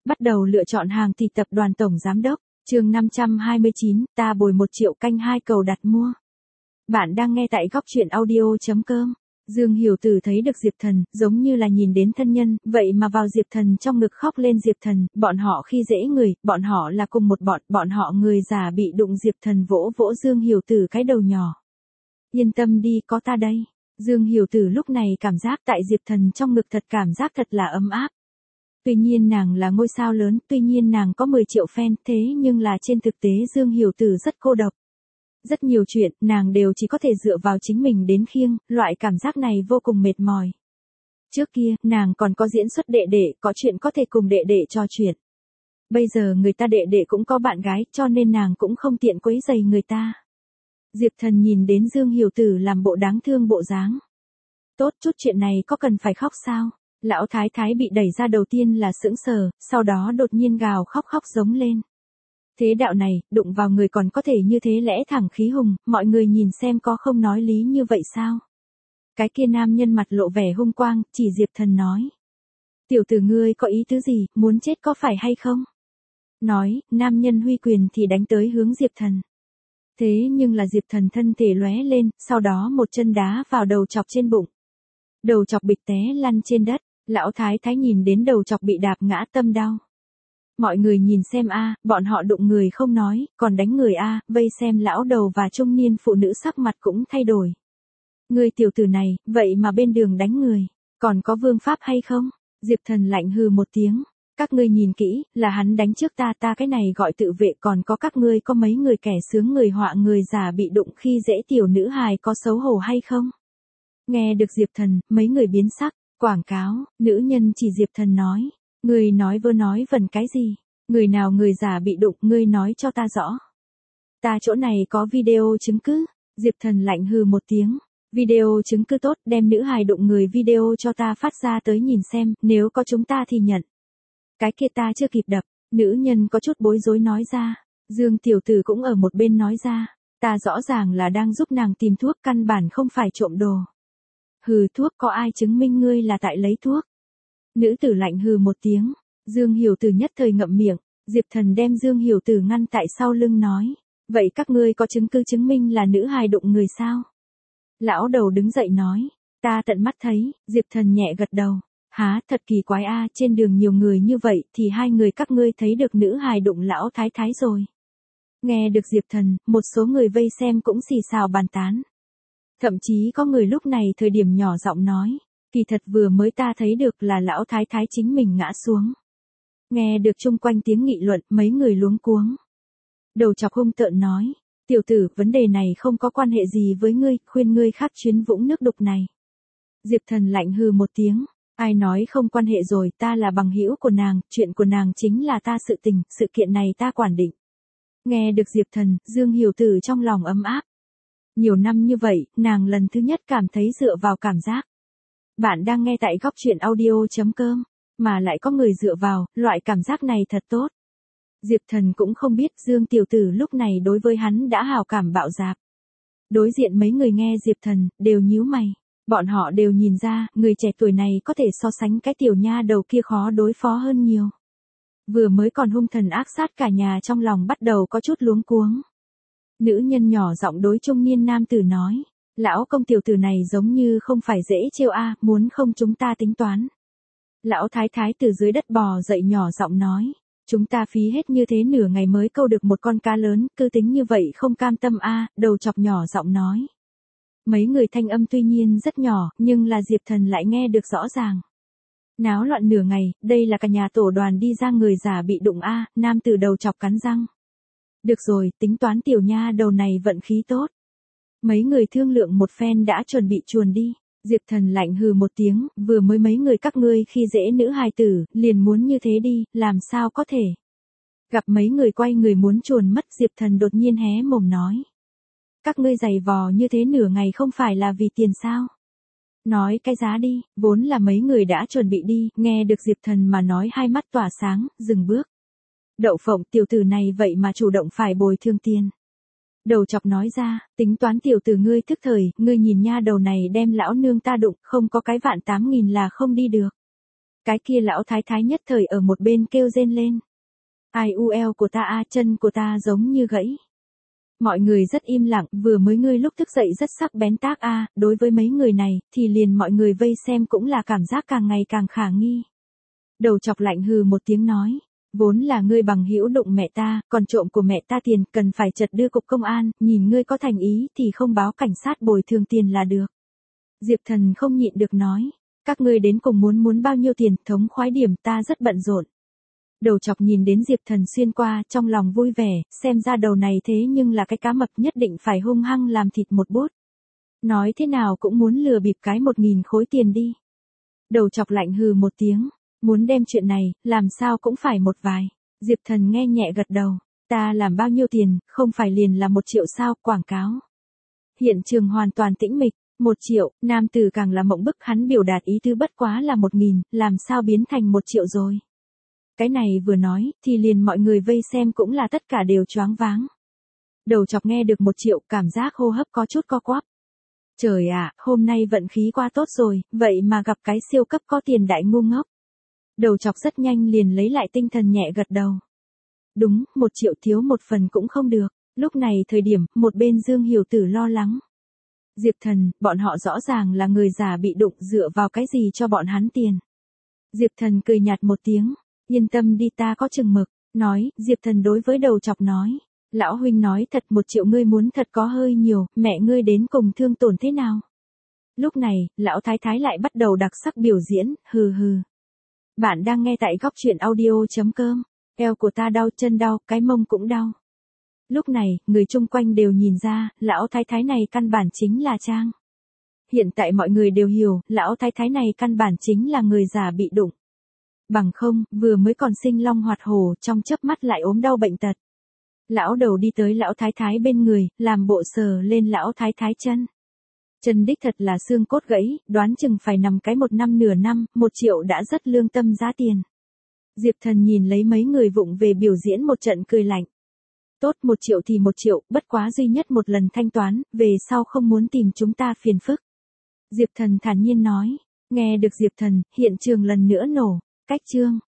Bắt đầu lựa chọn hàng thì tập đoàn tổng giám đốc, chương 529, ta bồi 1 triệu canh 2 cầu đặt mua. Bạn đang nghe tại góc truyện audio.com. Dương Hiểu Tử thấy được Diệp Thần, giống như là nhìn đến thân nhân, vậy mà vào Diệp Thần trong ngực khóc lên. Diệp Thần, bọn họ khi dễ người, bọn họ là cùng một bọn họ người già bị đụng. Diệp Thần vỗ vỗ Dương Hiểu Tử cái đầu nhỏ. Yên tâm đi, có ta đây. Dương Hiểu Tử lúc này cảm giác tại Diệp Thần trong ngực cảm giác thật là ấm áp. Tuy nhiên nàng là ngôi sao lớn, tuy nhiên nàng có 10 triệu fan, thế nhưng là trên thực tế Dương Hiểu Tử rất cô độc. Rất nhiều chuyện, nàng đều chỉ có thể dựa vào chính mình đến khiêng, loại cảm giác này vô cùng mệt mỏi. Trước kia, nàng còn có diễn xuất đệ đệ, có chuyện có thể cùng đệ đệ trò chuyện. Bây giờ người ta đệ đệ cũng có bạn gái, cho nên nàng cũng không tiện quấy rầy người ta. Diệp Thần nhìn đến Dương Hiểu Tử làm bộ đáng thương bộ dáng. Tốt, chút chuyện này có cần phải khóc sao? Lão Thái Thái bị đẩy ra đầu tiên là sững sờ, sau đó đột nhiên gào khóc giống lên. Thế đạo này, đụng vào người còn có thể như thế lẽ thẳng khí hùng, mọi người nhìn xem có không nói lý như vậy sao? Cái kia nam nhân mặt lộ vẻ hung quang, chỉ Diệp Thần nói. Tiểu tử ngươi có ý tứ gì, muốn chết có phải hay không? Nói, nam nhân huy quyền thì đánh tới hướng Diệp Thần. Thế nhưng là Diệp Thần thân thể lóe lên, sau đó một chân đá vào đầu chọc trên bụng. Đầu chọc bịch té lăn trên đất, lão Thái Thái nhìn đến đầu chọc bị đạp ngã tâm đau. Mọi người nhìn xem a, bọn họ đụng người không nói, còn đánh người a, vây xem lão đầu và trung niên phụ nữ sắc mặt cũng thay đổi. Người tiểu tử này, vậy mà bên đường đánh người, còn có vương pháp hay không? Diệp Thần lạnh hừ một tiếng, các ngươi nhìn kỹ, là hắn đánh trước ta cái này gọi tự vệ, còn có các ngươi có mấy người kẻ sướng người họa người già bị đụng khi dễ tiểu nữ hài có xấu hổ hay không? Nghe được Diệp Thần, mấy người biến sắc, quảng cáo, nữ nhân chỉ Diệp Thần nói. Người nói vơ nói vẩn cái gì? Người nào người già bị đụng, ngươi nói cho ta rõ. Ta chỗ này có video chứng cứ. Diệp Thần lạnh hừ một tiếng. Video chứng cứ tốt, đem nữ hài đụng người video cho ta phát ra tới nhìn xem, nếu có chúng ta thì nhận. Cái kia ta chưa kịp đập, nữ nhân có chút bối rối nói ra. Dương tiểu tử cũng ở một bên nói ra. Ta rõ ràng là đang giúp nàng tìm thuốc, căn bản không phải trộm đồ. Hừ, thuốc, có ai chứng minh ngươi là tại lấy thuốc? Nữ tử lạnh hừ một tiếng, Dương Hiểu Tử nhất thời ngậm miệng, Diệp Thần đem Dương Hiểu Tử ngăn tại sau lưng nói, vậy các ngươi có chứng cứ chứng minh là nữ hài đụng người sao? Lão đầu đứng dậy nói, ta tận mắt thấy. Diệp Thần nhẹ gật đầu, há, thật kỳ quái a, trên đường nhiều người như vậy thì hai người các ngươi thấy được nữ hài đụng lão thái thái rồi. Nghe được Diệp Thần, một số người vây xem cũng xì xào bàn tán. Thậm chí có người lúc này thời điểm nhỏ giọng nói, kỳ thật vừa mới ta thấy được là lão thái thái chính mình ngã xuống. Nghe được chung quanh tiếng nghị luận, mấy người luống cuống. Đầu chọc hung tợn nói, tiểu tử, vấn đề này không có quan hệ gì với ngươi, khuyên ngươi khác chuyến vũng nước đục này. Diệp Thần lạnh hừ một tiếng, ai nói không quan hệ rồi, ta là bằng hữu của nàng, chuyện của nàng chính là ta sự tình, sự kiện này ta quản định. Nghe được Diệp Thần, Dương Hiểu Tử trong lòng ấm áp. Nhiều năm như vậy, nàng lần thứ nhất cảm thấy dựa vào cảm giác. Bạn đang nghe tại góc truyện audio.com, mà lại có người dựa vào, loại cảm giác này thật tốt. Diệp Thần cũng không biết Dương tiểu tử lúc này đối với hắn đã hào cảm bạo dạp. Đối diện mấy người nghe Diệp Thần, đều nhíu mày. Bọn họ đều nhìn ra, người trẻ tuổi này có thể so sánh cái tiểu nha đầu kia khó đối phó hơn nhiều. Vừa mới còn hung thần ác sát cả nhà trong lòng bắt đầu có chút luống cuống. Nữ nhân nhỏ giọng đối trung niên nam tử nói. Lão công tiểu tử này giống như không phải dễ trêu a, muốn không chúng ta tính toán. Lão thái thái từ dưới đất bò dậy nhỏ giọng nói. Chúng ta phí hết như thế nửa ngày mới câu được một con cá lớn, cứ tính như vậy không cam tâm a, đầu chọc nhỏ giọng nói. Mấy người thanh âm tuy nhiên rất nhỏ, nhưng là Diệp Thần lại nghe được rõ ràng. Náo loạn nửa ngày, đây là cả nhà tổ đoàn đi ra người già bị đụng a, nam tử đầu chọc cắn răng. Được rồi, tính toán tiểu nha đầu này vận khí tốt. Mấy người thương lượng một phen đã chuẩn bị chuồn đi. Diệp Thần lạnh hừ một tiếng, vừa mới mấy người các ngươi khi dễ nữ hài tử, liền muốn như thế đi, làm sao có thể. Gặp mấy người quay người muốn chuồn mất, Diệp Thần đột nhiên hé mồm nói. Các ngươi giày vò như thế nửa ngày không phải là vì tiền sao? Nói cái giá đi, vốn là mấy người đã chuẩn bị đi, nghe được Diệp Thần mà nói hai mắt tỏa sáng, dừng bước. Đậu phộng, tiểu tử này vậy mà chủ động phải bồi thường tiền. Đầu chọc nói ra, tính toán tiểu tử ngươi thức thời, ngươi nhìn nha đầu này đem lão nương ta đụng, không có cái vạn 8.000 là không đi được. Cái kia lão thái thái nhất thời ở một bên kêu rên lên. Ai u eo của ta a, chân của ta giống như gãy. Mọi người rất im lặng, vừa mới ngươi lúc thức dậy rất sắc bén tác a, đối với mấy người này, thì liền mọi người vây xem cũng là cảm giác càng ngày càng khả nghi. Đầu chọc lạnh hừ một tiếng nói, vốn là ngươi bằng hữu đụng mẹ ta, còn trộm của mẹ ta tiền, cần phải chật đưa cục công an, nhìn ngươi có thành ý thì không báo cảnh sát bồi thường tiền là được. Diệp Thần không nhịn được nói, các ngươi đến cùng muốn bao nhiêu tiền, thống khoái điểm, ta rất bận rộn. Đầu chọc nhìn đến Diệp Thần xuyên qua, trong lòng vui vẻ, xem ra đầu này thế nhưng là cái cá mập, nhất định phải hung hăng làm thịt một bút. Nói thế nào cũng muốn lừa bịp cái 1.000 khối tiền đi. Đầu chọc lạnh hừ một tiếng, muốn đem chuyện này, làm sao cũng phải một vài. Diệp Thần nghe nhẹ gật đầu, ta làm bao nhiêu tiền, không phải liền là 1 triệu sao, quảng cáo. Hiện trường hoàn toàn tĩnh mịch, 1 triệu, nam tử càng là mộng bức, hắn biểu đạt ý tứ bất quá là 1.000, làm sao biến thành 1 triệu rồi. Cái này vừa nói, thì liền mọi người vây xem cũng là tất cả đều choáng váng. Đầu chọc nghe được 1 triệu, cảm giác hô hấp có chút co quắp. Trời ạ, hôm nay vận khí quá tốt rồi, vậy mà gặp cái siêu cấp có tiền đại ngu ngốc. Đầu chọc rất nhanh liền lấy lại tinh thần nhẹ gật đầu. Đúng, 1 triệu thiếu một phần cũng không được. Lúc này thời điểm, một bên Dương Hiểu Tử lo lắng. Diệp Thần, bọn họ rõ ràng là người già bị đụng, dựa vào cái gì cho bọn hắn tiền. Diệp Thần cười nhạt một tiếng. Yên tâm đi, ta có chừng mực. Nói, Diệp Thần đối với đầu chọc nói. Lão huynh nói thật, 1 triệu ngươi muốn thật có hơi nhiều, mẹ ngươi đến cùng thương tổn thế nào? Lúc này, lão thái thái lại bắt đầu đặc sắc biểu diễn, hừ hừ. Bạn đang nghe tại góc truyện audio.com. Eo của ta đau, chân đau, cái mông cũng đau. Lúc này, người chung quanh đều nhìn ra, lão thái thái này căn bản chính là trang. Hiện tại mọi người đều hiểu, lão thái thái này căn bản chính là người già bị đụng. Bằng không, vừa mới còn sinh long hoạt hổ, trong chớp mắt lại ốm đau bệnh tật. Lão đầu đi tới lão thái thái bên người, làm bộ sờ lên lão thái thái chân. Chân đích thật là xương cốt gãy, đoán chừng phải nằm cái 1 năm nửa năm, 1 triệu đã rất lương tâm giá tiền. Diệp Thần nhìn lấy mấy người vụng về biểu diễn một trận cười lạnh. Tốt, 1 triệu thì 1 triệu, bất quá duy nhất một lần thanh toán, về sau không muốn tìm chúng ta phiền phức. Diệp Thần thản nhiên nói. Nghe được Diệp Thần, hiện trường lần nữa nổ. Cách chương.